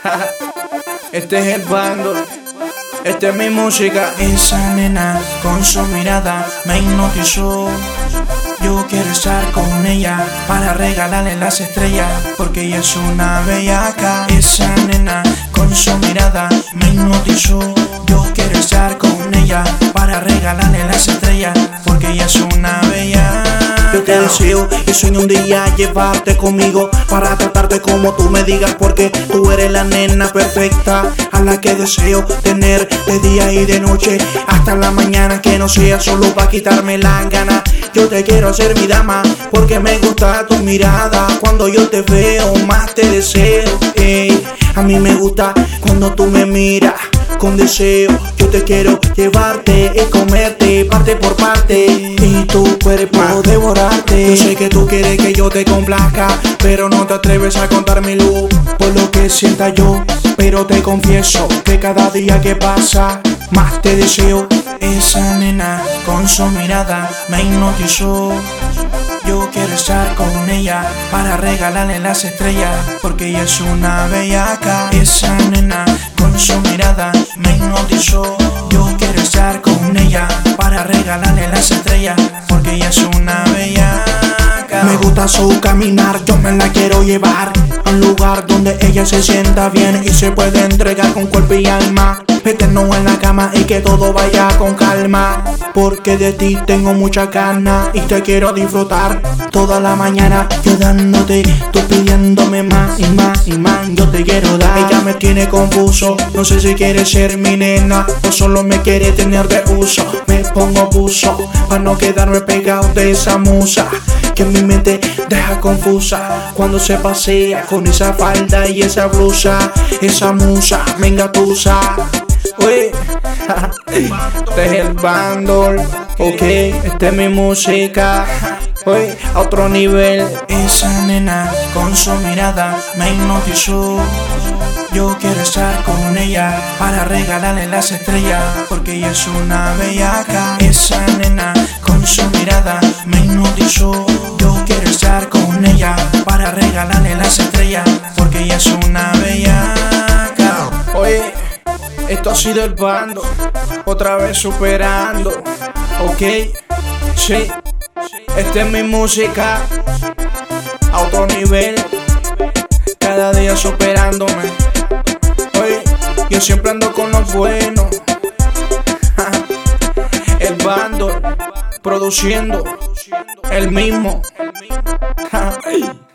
Este es el bando, esta es mi música. Esa nena con su mirada me hipnotizó. Yo quiero estar con ella para regalarle las estrellas, porque ella es una bellaca. Esa nena con su mirada me hipnotizó. Yo quiero estar con ella para regalarle las estrellas, porque ella es una bellaca. Yo te deseo y sueño un día llevarte conmigo para tratarte como tú me digas, porque tú eres la nena perfecta a la que deseo tener de día y de noche hasta la mañana, que no sea solo para quitarme las ganas. Yo te quiero hacer mi dama porque me gusta tu mirada. Cuando yo te veo más te deseo, a mí me gusta cuando tú me miras con deseo. Yo te quiero llevarte y comerte parte por parte y tu cuerpo devorarte. Yo sé que tú quieres que yo te complazca, pero no te atreves a contar mi luz por lo que sienta yo. Pero te confieso que cada día que pasa más te deseo. Esa nena con su mirada me hipnotizó. Yo quiero estar con ella para regalarle las estrellas, porque ella es una bellaca. Esa nena con su mirada me hipnotizó. Yo quiero estar con ella para regalarle las estrellas, porque ella es una bellaca. Me gusta su caminar, yo me la quiero llevar a un lugar donde ella se sienta bien y se puede entregar con cuerpo y alma. Meternos en la cama y que todo vaya con calma, porque de ti tengo mucha ganas y te quiero disfrutar toda la mañana. Yo dándote, tú pidiéndome más y más y más. Yo te quiero dar. Ella me tiene confuso, no sé si quiere ser mi nena o solo me quiere tener de uso. Me pongo buzo para no quedarme pegado de esa musa que en mi mente deja confusa cuando se pasea con esa falda y esa blusa. Esa musa me engatusa. Uy, este es el bundle, ok, esta es mi música, uy, a otro nivel. Esa nena con su mirada me hipnotizó. Yo quiero estar con ella para regalarle las estrellas, porque ella es una bellaca. Esa nena con su mirada me hipnotizó. Yo quiero estar con ella para regalarle las estrellas, porque ella es una bellaca. Oye, esto ha sido el bando, otra vez superando, ok, sí, esta es mi música, a otro nivel, cada día superándome, oye, yo siempre ando con los buenos, el bando, produciendo, el mismo.